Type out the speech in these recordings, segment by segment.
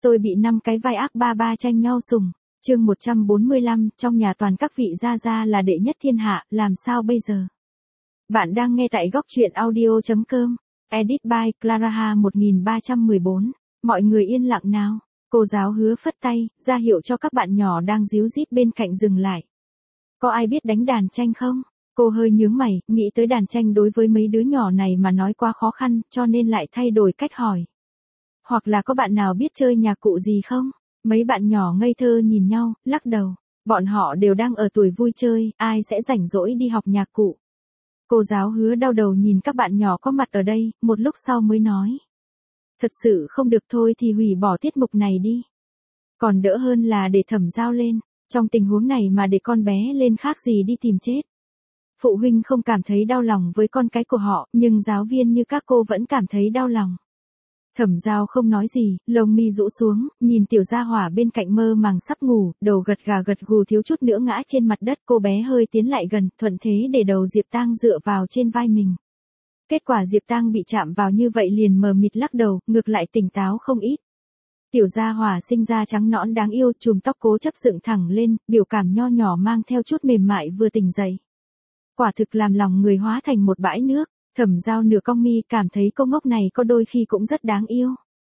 Tôi bị 5 cái vai ác ba ba tranh nhau sủng. Chương 145, trong nhà toàn các vị gia gia là đệ nhất thiên hạ, làm sao bây giờ? Bạn đang nghe tại góc truyện audio.com. Edit by Clara 1314. Mọi người yên lặng nào. Cô giáo Hứa phất tay, ra hiệu cho các bạn nhỏ đang díu dít bên cạnh dừng lại. Có ai biết đánh đàn tranh không? Cô hơi nhướng mày, nghĩ tới đàn tranh đối với mấy đứa nhỏ này mà nói quá khó khăn, cho nên lại thay đổi cách hỏi. Hoặc là có bạn nào biết chơi nhạc cụ gì không? Mấy bạn nhỏ ngây thơ nhìn nhau, lắc đầu. Bọn họ đều đang ở tuổi vui chơi, ai sẽ rảnh rỗi đi học nhạc cụ. Cô giáo Hứa đau đầu nhìn các bạn nhỏ có mặt ở đây, một lúc sau mới nói. Thật sự không được thôi thì hủy bỏ tiết mục này đi. Còn đỡ hơn là để Thẩm Giao lên. Trong tình huống này mà để con bé lên khác gì đi tìm chết. Phụ huynh không cảm thấy đau lòng với con cái của họ, nhưng giáo viên như các cô vẫn cảm thấy đau lòng. Thẩm Giao không nói gì, lông mi rũ xuống, nhìn Tiểu Gia Hỏa bên cạnh mơ màng sắp ngủ, đầu gật gà gật gù thiếu chút nữa ngã trên mặt đất. Cô bé hơi tiến lại gần, thuận thế để đầu Diệp Tang dựa vào trên vai mình. Kết quả Diệp Tang bị chạm vào như vậy liền mờ mịt lắc đầu, ngược lại tỉnh táo không ít. Tiểu Gia Hỏa sinh ra trắng nõn đáng yêu, chùm tóc cố chấp dựng thẳng lên, biểu cảm nho nhỏ mang theo chút mềm mại vừa tỉnh dậy. Quả thực làm lòng người hóa thành một bãi nước. Thẩm Giao nửa cong mi cảm thấy cô ngốc này có đôi khi cũng rất đáng yêu.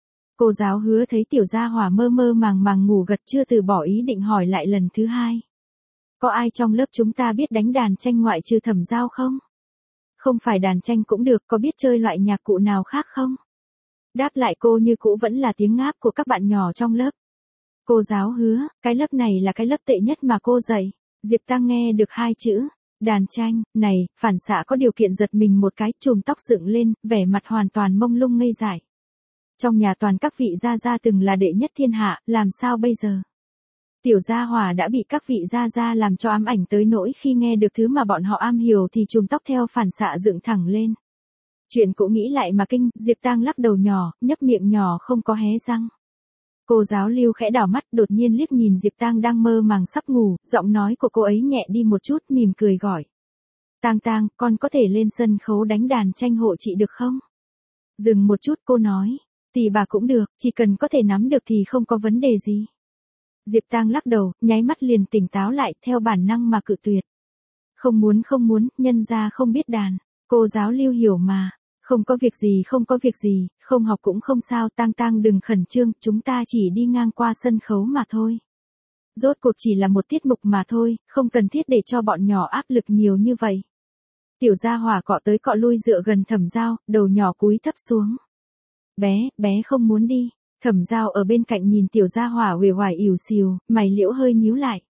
Cô giáo Hứa thấy Tiểu Gia Hỏa mơ mơ màng màng ngủ gật chưa từ bỏ ý định hỏi lại lần thứ hai. Có ai trong lớp chúng ta biết đánh đàn tranh ngoại trừ Thẩm Giao không? Không phải đàn tranh cũng được, có biết chơi loại nhạc cụ nào khác không? Đáp lại cô như cũ vẫn là tiếng ngáp của các bạn nhỏ trong lớp. Cô giáo Hứa, cái lớp này là cái lớp tệ nhất mà cô dạy. Diệp Tang nghe được hai chữ. Đàn tranh, này, phản xạ có điều kiện giật mình một cái, chùm tóc dựng lên, vẻ mặt hoàn toàn mông lung ngây dại. Trong nhà toàn các vị gia gia từng là đệ nhất thiên hạ, làm sao bây giờ? Tiểu Gia Hỏa đã bị các vị gia gia làm cho ám ảnh tới nỗi khi nghe được thứ mà bọn họ am hiểu thì chùm tóc theo phản xạ dựng thẳng lên. Chuyện cũng nghĩ lại mà kinh, Diệp Tang lắc đầu nhỏ, nhấp miệng nhỏ không có hé răng. Cô giáo Lưu khẽ đảo mắt đột nhiên liếc nhìn Diệp Tang đang mơ màng sắp ngủ, giọng nói của cô ấy nhẹ đi một chút mỉm cười gọi. Tang Tang, con có thể lên sân khấu đánh đàn tranh hộ chị được không? Dừng một chút cô nói, thì bà cũng được, chỉ cần có thể nắm được thì không có vấn đề gì. Diệp Tang lắc đầu, nháy mắt liền tỉnh táo lại theo bản năng mà cự tuyệt. Không muốn, nhân ra không biết đàn, cô giáo Lưu hiểu mà. Không có việc gì, không học cũng không sao. Tang Tang đừng khẩn trương, chúng ta chỉ đi ngang qua sân khấu mà thôi. Rốt cuộc chỉ là một tiết mục mà thôi, không cần thiết để cho bọn nhỏ áp lực nhiều như vậy. Tiểu Gia Hỏa cọ tới cọ lui dựa gần Thẩm Giao, đầu nhỏ cúi thấp xuống. Bé không muốn đi. Thẩm Giao ở bên cạnh nhìn Tiểu Gia Hỏa uể oải ỉu xìu, mày liễu hơi nhíu lại.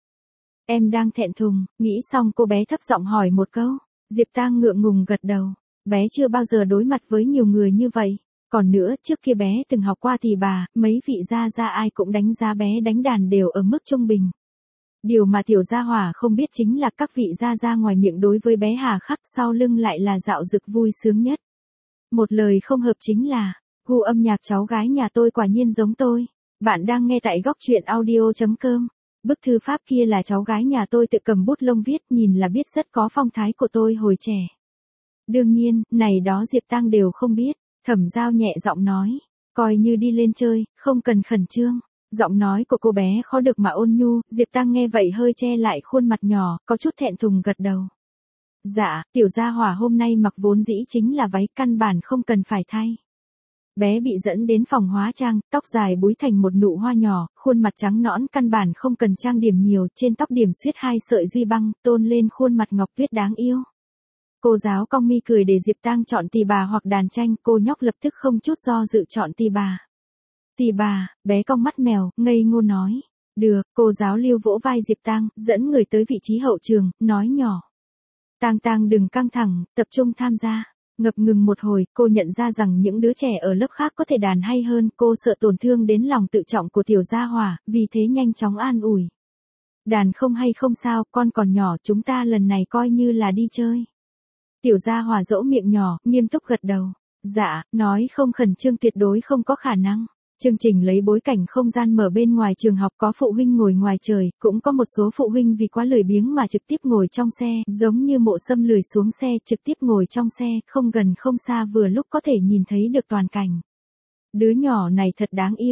Em đang thẹn thùng, nghĩ xong cô bé thấp giọng hỏi một câu. Diệp Tang ngượng ngùng gật đầu. Bé chưa bao giờ đối mặt với nhiều người như vậy. Còn nữa, trước kia bé từng học qua thì bà, mấy vị gia gia ai cũng đánh giá bé đánh đàn đều ở mức trung bình. Điều mà Tiểu Gia Hỏa không biết chính là các vị gia gia ngoài miệng đối với bé hà khắc sau lưng lại là dạo dực vui sướng nhất. Một lời không hợp chính là, gu âm nhạc cháu gái nhà tôi quả nhiên giống tôi. Bạn đang nghe tại góc truyện audio.com. Bức thư pháp kia là cháu gái nhà tôi tự cầm bút lông viết, nhìn là biết rất có phong thái của tôi hồi trẻ. Đương nhiên, này đó Diệp Tang đều không biết. Thẩm Giao nhẹ giọng nói, coi như đi lên chơi, không cần khẩn trương. Giọng nói của cô bé khó được mà ôn nhu, Diệp Tang nghe vậy hơi che lại khuôn mặt nhỏ, có chút thẹn thùng gật đầu. Dạ, Tiểu Gia Hỏa hôm nay mặc vốn dĩ chính là váy, căn bản không cần phải thay. Bé bị dẫn đến phòng hóa trang, tóc dài búi thành một nụ hoa nhỏ, khuôn mặt trắng nõn căn bản không cần trang điểm nhiều, trên tóc điểm xuyết 2 sợi duy băng, tôn lên khuôn mặt ngọc tuyết đáng yêu. Cô giáo cong mi cười để Diệp Tang chọn tỳ bà hoặc đàn tranh, cô nhóc lập tức không chút do dự chọn tỳ bà. Tỳ bà, bé cong mắt mèo, ngây ngô nói. Được, cô giáo Lưu vỗ vai Diệp Tang, dẫn người tới vị trí hậu trường, nói nhỏ. Tang Tang đừng căng thẳng, tập trung tham gia. Ngập ngừng một hồi, cô nhận ra rằng những đứa trẻ ở lớp khác có thể đàn hay hơn, cô sợ tổn thương đến lòng tự trọng của Tiểu Gia Hỏa, vì thế nhanh chóng an ủi. Đàn không hay không sao, con còn nhỏ, chúng ta lần này coi như là đi chơi. Tiểu Gia Hỏa dỗ miệng nhỏ, nghiêm túc gật đầu. Dạ, nói không khẩn trương tuyệt đối không có khả năng. Chương trình lấy bối cảnh không gian mở bên ngoài trường học, có phụ huynh ngồi ngoài trời, cũng có một số phụ huynh vì quá lười biếng mà trực tiếp ngồi trong xe, giống như Mộ Sâm lười xuống xe, trực tiếp ngồi trong xe, không gần không xa vừa lúc có thể nhìn thấy được toàn cảnh. Đứa nhỏ này thật đáng yêu.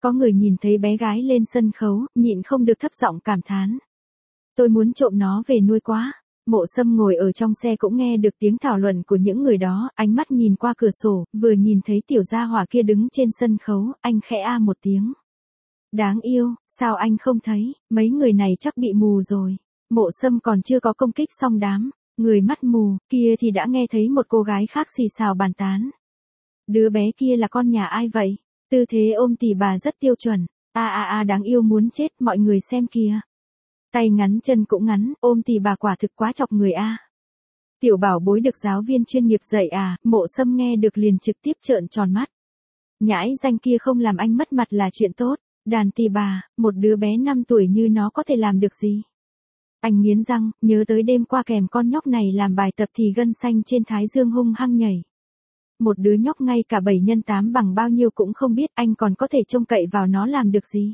Có người nhìn thấy bé gái lên sân khấu, nhịn không được thấp giọng cảm thán. Tôi muốn trộm nó về nuôi quá. Mộ Sâm ngồi ở trong xe cũng nghe được tiếng thảo luận của những người đó, ánh mắt nhìn qua cửa sổ, vừa nhìn thấy tiểu gia hỏa kia đứng trên sân khấu, anh khẽ a một tiếng. Đáng yêu, sao anh không thấy, mấy người này chắc bị mù rồi. Mộ Sâm còn chưa có công kích xong đám, người mắt mù, kia thì đã nghe thấy một cô gái khác xì xào bàn tán. Đứa bé kia là con nhà ai vậy? Tư thế ôm tỉ bà rất tiêu chuẩn. Đáng yêu muốn chết, mọi người xem kìa. Tay ngắn chân cũng ngắn, ôm tỉ bà quả thực quá chọc người a. Tiểu bảo bối được giáo viên chuyên nghiệp dạy à, Mộ Sâm nghe được liền trực tiếp trợn tròn mắt. Nhãi danh kia không làm anh mất mặt là chuyện tốt, đàn tỉ bà, một đứa bé 5 tuổi như nó có thể làm được gì? Anh nghiến răng, nhớ tới đêm qua kèm con nhóc này làm bài tập thì gân xanh trên thái dương hung hăng nhảy. Một đứa nhóc ngay cả 7x8 bằng bao nhiêu cũng không biết, anh còn có thể trông cậy vào nó làm được gì.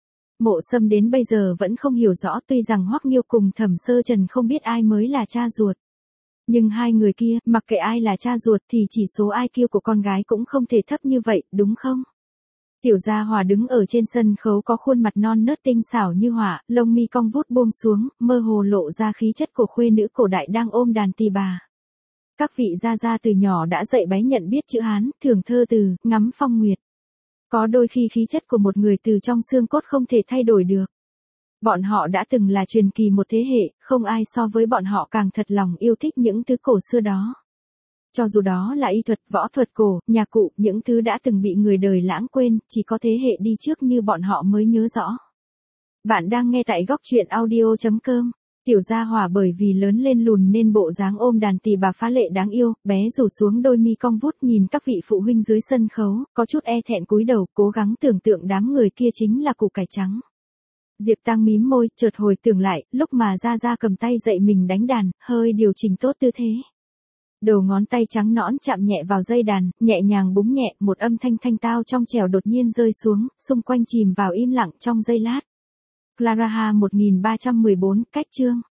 Mộ Sâm đến bây giờ vẫn không hiểu rõ, tuy rằng Hoắc Nghiêu cùng Thẩm Sơ Trần không biết ai mới là cha ruột. Nhưng hai người kia, mặc kệ ai là cha ruột thì chỉ số IQ của con gái cũng không thể thấp như vậy, đúng không? Tiểu Gia Hòa đứng ở trên sân khấu có khuôn mặt non nớt tinh xảo như họa, lông mi cong vút buông xuống, mơ hồ lộ ra khí chất của khuê nữ cổ đại đang ôm đàn tỳ bà. Các vị gia gia từ nhỏ đã dạy bé nhận biết chữ Hán, thường thơ từ, ngắm phong nguyệt. Có đôi khi khí chất của một người từ trong xương cốt không thể thay đổi được. Bọn họ đã từng là truyền kỳ một thế hệ, không ai so với bọn họ càng thật lòng yêu thích những thứ cổ xưa đó. Cho dù đó là y thuật, võ thuật cổ, nhạc cụ, những thứ đã từng bị người đời lãng quên, chỉ có thế hệ đi trước như bọn họ mới nhớ rõ. Bạn đang nghe tại góc truyện audio.com. Tiểu Gia Hòa bởi vì lớn lên lùn nên bộ dáng ôm đàn tỳ bà phá lệ đáng yêu, bé rủ xuống đôi mi cong vút nhìn các vị phụ huynh dưới sân khấu, có chút e thẹn cúi đầu, cố gắng tưởng tượng đám người kia chính là củ cải trắng. Diệp Tăng mím môi, chợt hồi tưởng lại, lúc mà Gia Gia cầm tay dạy mình đánh đàn, hơi điều chỉnh tốt tư thế. Đầu ngón tay trắng nõn chạm nhẹ vào dây đàn, nhẹ nhàng búng nhẹ, một âm thanh thanh tao trong trẻo đột nhiên rơi xuống, xung quanh chìm vào im lặng trong giây lát. Clara 1314, cách chương.